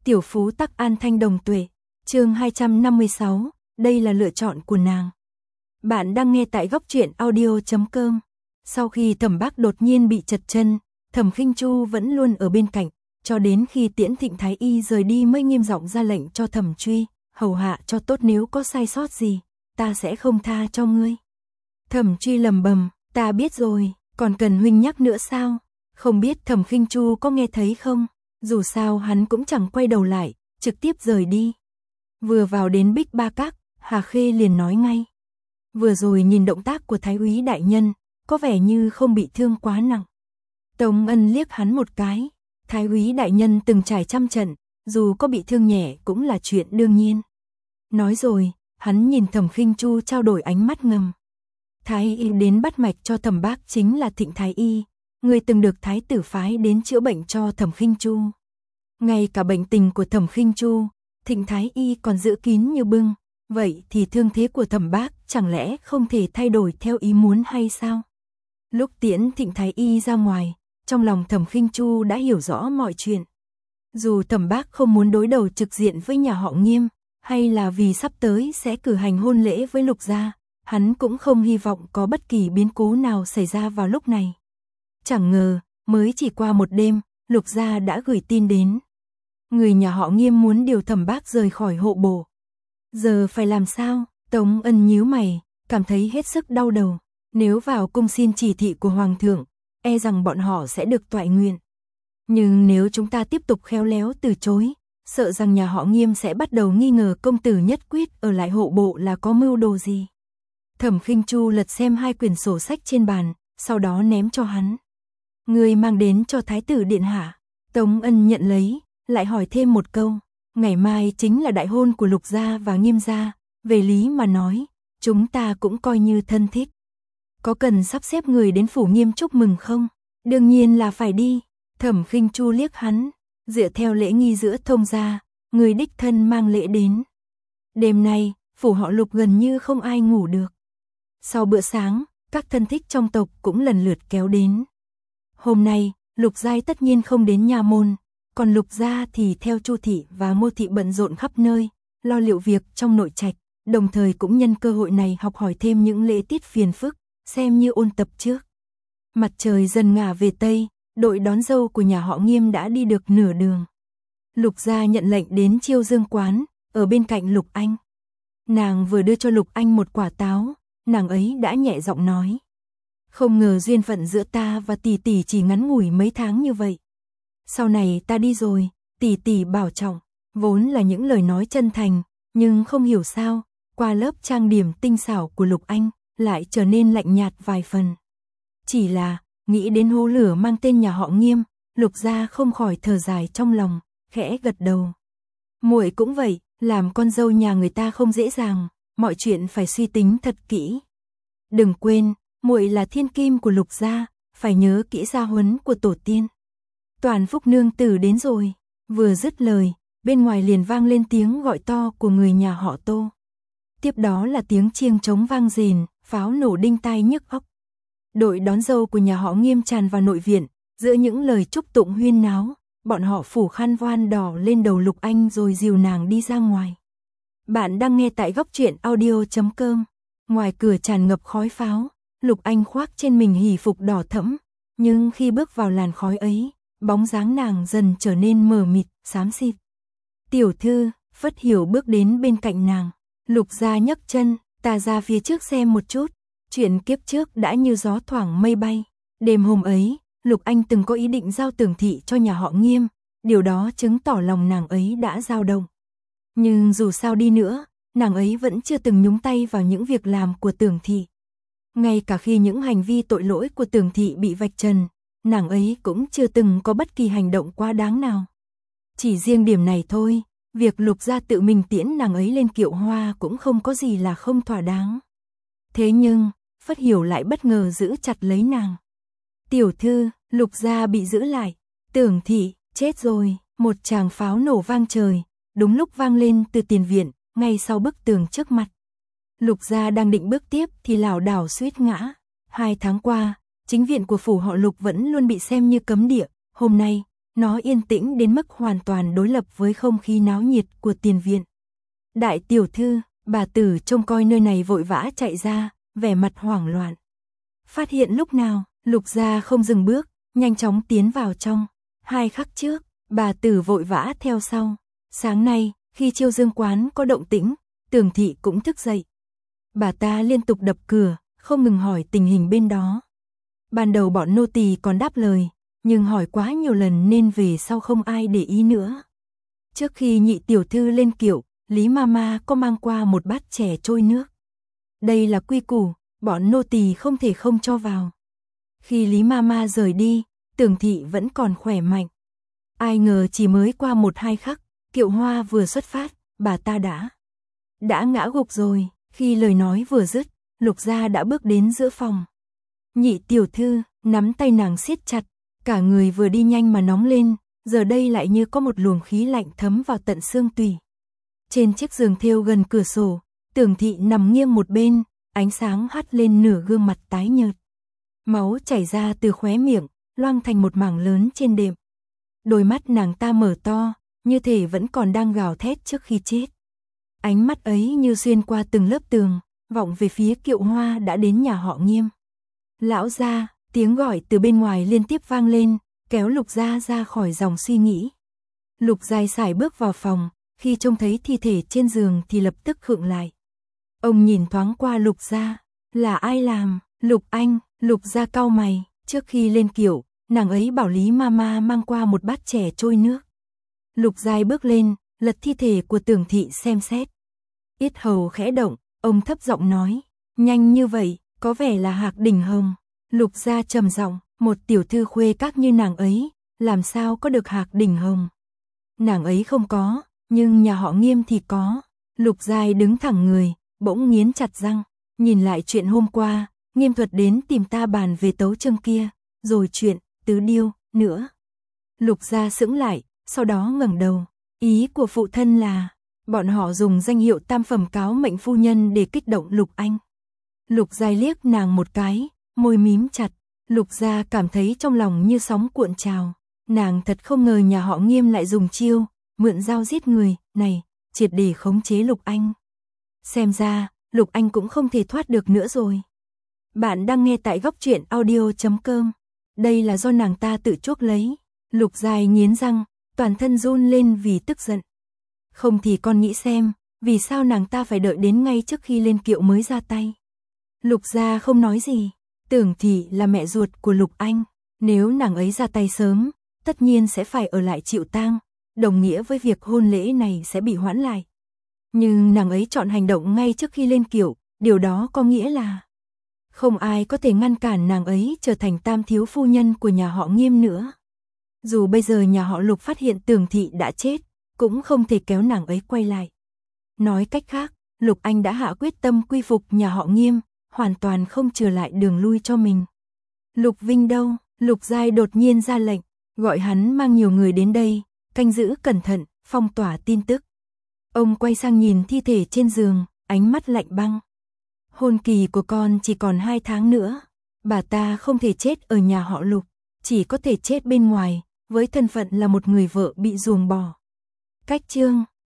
Tiểu phú tắc an thanh đồng tuệ. Chương 256, đây là lựa chọn của nàng. Bạn đang nghe tại góc truyện audio.com. Sau khi Thẩm Bác đột nhiên bị trật chân, Thẩm Khinh Chu vẫn luôn ở bên cạnh, cho đến khi Tiễn Thịnh Thái Y rời đi mới nghiêm giọng ra lệnh cho Thẩm Truy, hầu hạ cho tốt, nếu có sai sót gì, ta sẽ không tha cho ngươi. Thẩm Truy lầm bầm, ta biết rồi, còn cần huynh nhắc nữa sao? Không biết Thẩm Khinh Chu có nghe thấy không? Dù sao hắn cũng chẳng quay đầu lại, trực tiếp rời đi. Vừa vào đến Bích Ba Các, Hà Khê liền nói ngay. Vừa rồi nhìn động tác của Thái úy đại nhân, có vẻ như không bị thương quá nặng. Tống Ân liếc hắn một cái. Thái úy đại nhân từng trải trăm trận, dù có bị thương nhẹ cũng là chuyện đương nhiên. Nói rồi, hắn nhìn Thẩm Khinh Chu trao đổi ánh mắt ngầm. Thái y đến bắt mạch cho Thẩm Bác chính là Thịnh Thái y, người từng được thái tử phái đến chữa bệnh cho Thẩm Khinh Chu. Ngay cả bệnh tình của Thẩm Khinh Chu, Thịnh Thái y còn giữ kín như bưng, vậy thì thương thế của Thẩm Bác chẳng lẽ không thể thay đổi theo ý muốn hay sao? Lúc Tiễn Thịnh Thái y ra ngoài, trong lòng Thẩm Khinh Chu đã hiểu rõ mọi chuyện. Dù Thẩm Bác không muốn đối đầu trực diện với nhà họ Nghiêm, hay là vì sắp tới sẽ cử hành hôn lễ với Lục gia, hắn cũng không hy vọng có bất kỳ biến cố nào xảy ra vào lúc này. Chẳng ngờ, mới chỉ qua một đêm, Lục gia đã gửi tin đến. Người nhà họ Nghiêm muốn điều Thẩm Bác rời khỏi hộ bộ. Giờ phải làm sao? Tống Ân nhíu mày, cảm thấy hết sức đau đầu. Nếu vào cung xin chỉ thị của Hoàng thượng, e rằng bọn họ sẽ được toại nguyện. Nhưng nếu chúng ta tiếp tục khéo léo từ chối, sợ rằng nhà họ Nghiêm sẽ bắt đầu nghi ngờ công tử nhất quyết ở lại hộ bộ là có mưu đồ gì. Thẩm Khinh Chu lật xem 2 quyển sổ sách trên bàn, sau đó ném cho hắn. Người mang đến cho Thái tử điện hạ. Tống Ân nhận lấy, lại hỏi thêm một câu. Ngày mai chính là đại hôn của Lục gia và Nghiêm gia, về lý mà nói, chúng ta cũng coi như thân thích. Có cần sắp xếp người đến phủ Nghiêm chúc mừng không? Đương nhiên là phải đi. Thẩm Khinh Chu liếc hắn, dựa theo lễ nghi giữa thông gia, người đích thân mang lễ đến. Đêm nay, phủ họ Lục gần như không ai ngủ được. Sau bữa sáng, các thân thích trong tộc cũng lần lượt kéo đến. Hôm nay, Lục Giai tất nhiên không đến nha môn, còn Lục gia thì theo Chu thị và Ngô thị bận rộn khắp nơi, lo liệu việc trong nội trạch, đồng thời cũng nhân cơ hội này học hỏi thêm những lễ tiết phiền phức, xem như ôn tập trước. Mặt trời dần ngả về tây, đội đón dâu của nhà họ Nghiêm đã đi được nửa đường. Lục gia nhận lệnh đến Chiêu Dương quán, ở bên cạnh Lục Anh. Nàng vừa đưa cho Lục Anh một quả táo, nàng ấy đã nhẹ giọng nói. Không ngờ duyên phận giữa ta và tỷ tỷ chỉ ngắn ngủi mấy tháng như vậy. Sau này ta đi rồi, tỷ tỷ bảo trọng, vốn là những lời nói chân thành, nhưng không hiểu sao, qua lớp trang điểm tinh xảo của Lục Anh, lại trở nên lạnh nhạt vài phần. Chỉ là, nghĩ đến hố lửa mang tên nhà họ Nghiêm, Lục gia không khỏi thở dài trong lòng, khẽ gật đầu. Muội cũng vậy, làm con dâu nhà người ta không dễ dàng, mọi chuyện phải suy tính thật kỹ. Đừng quên, muội là thiên kim của Lục gia, phải nhớ kỹ gia huấn của tổ tiên. Toàn Phúc nương tử đến rồi. Vừa dứt lời, bên ngoài liền vang lên tiếng gọi to của người nhà họ Tô. Tiếp đó là tiếng chiêng trống vang rền, pháo nổ đinh tai nhức óc. Đội đón dâu của nhà họ Nghiêm tràn vào nội viện, giữa những lời chúc tụng huyên náo, bọn họ phủ khăn voan đỏ lên đầu Lục Anh rồi dìu nàng đi ra ngoài. Bạn đang nghe tại góc truyện audio.com. Ngoài cửa tràn ngập khói pháo, Lục Anh khoác trên mình hỷ phục đỏ thẫm, nhưng khi bước vào làn khói ấy, bóng dáng nàng dần trở nên mờ mịt, xám xịt. Tiểu thư, Phất Hiểu bước đến bên cạnh nàng. Lục gia nhấc chân, ta ra phía trước xem một chút. Chuyện kiếp trước đã như gió thoảng mây bay. Đêm hôm ấy, Lục Anh từng có ý định giao Tưởng thị cho nhà họ Nghiêm, điều đó chứng tỏ lòng nàng ấy đã dao động. Nhưng dù sao đi nữa, nàng ấy vẫn chưa từng nhúng tay vào những việc làm của Tưởng thị. Ngay cả khi những hành vi tội lỗi của Tưởng thị bị vạch trần, nàng ấy cũng chưa từng có bất kỳ hành động quá đáng nào. Chỉ riêng điểm này thôi, việc Lục gia tự mình tiễn nàng ấy lên kiệu hoa cũng không có gì là không thỏa đáng. Thế nhưng, Phất Hiểu lại bất ngờ giữ chặt lấy nàng. Tiểu thư, Lục gia bị giữ lại. Tưởng thị, chết rồi. Một tràng pháo nổ vang trời, đúng lúc vang lên từ tiền viện, ngay sau bức tường trước mặt. Lục gia đang định bước tiếp thì lảo đảo suýt ngã. 2 tháng qua, chính viện của phủ họ Lục vẫn luôn bị xem như cấm địa, hôm nay, nó yên tĩnh đến mức hoàn toàn đối lập với không khí náo nhiệt của tiền viện. Đại tiểu thư, bà Tử trông coi nơi này vội vã chạy ra, vẻ mặt hoảng loạn. Phát hiện lúc nào, Lục Gia không dừng bước, nhanh chóng tiến vào trong. 2 khắc trước, bà Tử vội vã theo sau. Sáng nay, khi Chiêu Dương quán có động tĩnh, Tưởng thị cũng thức dậy. Bà ta liên tục đập cửa, không ngừng hỏi tình hình bên đó. Ban đầu bọn nô tỳ còn đáp lời, nhưng hỏi quá nhiều lần nên về sau không ai để ý nữa. Trước khi nhị tiểu thư lên kiệu, Lý Mama có mang qua một bát chè trôi nước. Đây là quy củ, bọn nô tỳ không thể không cho vào. Khi Lý Mama rời đi, Tưởng thị vẫn còn khỏe mạnh. Ai ngờ chỉ mới qua 1-2 khắc, kiệu hoa vừa xuất phát, bà ta đã ngã gục rồi. Khi lời nói vừa dứt, Lục Gia đã bước đến giữa phòng. Nhị tiểu thư nắm tay nàng siết chặt, cả người vừa đi nhanh mà nóng lên, giờ đây lại như có một luồng khí lạnh thấm vào tận xương tủy. Trên chiếc giường thêu gần cửa sổ, Tưởng thị nằm nghiêng một bên, ánh sáng hắt lên nửa gương mặt tái nhợt. Máu chảy ra từ khóe miệng, loang thành một mảng lớn trên đệm. Đôi mắt nàng ta mở to, như thể vẫn còn đang gào thét trước khi chết. Ánh mắt ấy như xuyên qua từng lớp tường, vọng về phía kiệu hoa đã đến nhà họ Nghiêm. Lão gia, tiếng gọi từ bên ngoài liên tiếp vang lên, kéo Lục Gia ra khỏi dòng suy nghĩ. Lục Dài Sải bước vào phòng, khi trông thấy thi thể trên giường thì lập tức khựng lại. Ông nhìn thoáng qua Lục Gia, là ai làm? Lục Anh. Lục Gia cau mày, trước khi lên kiệu, nàng ấy bảo Lý Mama mang qua một bát chè trôi nước. Lục Dài bước lên, lật thi thể của Tưởng thị xem xét. Yết hầu khẽ động, ông thấp giọng nói, nhanh như vậy, có vẻ là Hạc Đỉnh Hồng. Lục Gia trầm giọng, một tiểu thư khuê các như nàng ấy, làm sao có được Hạc Đỉnh Hồng? Nàng ấy không có, nhưng nhà họ Nghiêm thì có. Lục Giai đứng thẳng người, bỗng nghiến chặt răng, nhìn lại chuyện hôm qua, Nghiêm Thuật đến tìm ta bàn về tấu chương kia, rồi chuyện Tứ Điêu nữa. Lục Gia sững lại, sau đó ngẩng đầu, ý của phụ thân là bọn họ dùng danh hiệu tam phẩm cáo mệnh phu nhân để kích động Lục Anh. Lục Giai liếc nàng một cái, môi mím chặt. Lục Gia cảm thấy trong lòng như sóng cuộn trào. Nàng thật không ngờ nhà họ Nghiêm lại dùng chiêu mượn dao giết người này, triệt để khống chế Lục Anh. Xem ra, Lục Anh cũng không thể thoát được nữa rồi. Bạn đang nghe tại góc truyện audio.com. Đây là do nàng ta tự chuốc lấy. Lục Dài nghiến răng, toàn thân run lên vì tức giận. Không thì con nghĩ xem, vì sao nàng ta phải đợi đến ngay trước khi lên kiệu mới ra tay. Lục Gia không nói gì. Tưởng thị là mẹ ruột của Lục Anh, nếu nàng ấy ra tay sớm, tất nhiên sẽ phải ở lại chịu tang, đồng nghĩa với việc hôn lễ này sẽ bị hoãn lại. Nhưng nàng ấy chọn hành động ngay trước khi lên kiệu, điều đó có nghĩa là không ai có thể ngăn cản nàng ấy trở thành tam thiếu phu nhân của nhà họ Nghiêm nữa. Dù bây giờ nhà họ Lục phát hiện Tưởng thị đã chết, cũng không thể kéo nàng ấy quay lại. Nói cách khác, Lục Anh đã hạ quyết tâm quy phục nhà họ Nghiêm, hoàn toàn không trở lại đường lui cho mình. Lục Vinh đâu? Lục Giai đột nhiên ra lệnh, gọi hắn mang nhiều người đến đây, canh giữ cẩn thận, phong tỏa tin tức. Ông quay sang nhìn thi thể trên giường, ánh mắt lạnh băng. Hôn kỳ của con chỉ còn 2 tháng nữa, bà ta không thể chết ở nhà họ Lục, chỉ có thể chết bên ngoài, với thân phận là một người vợ bị ruồng bỏ. Cách chương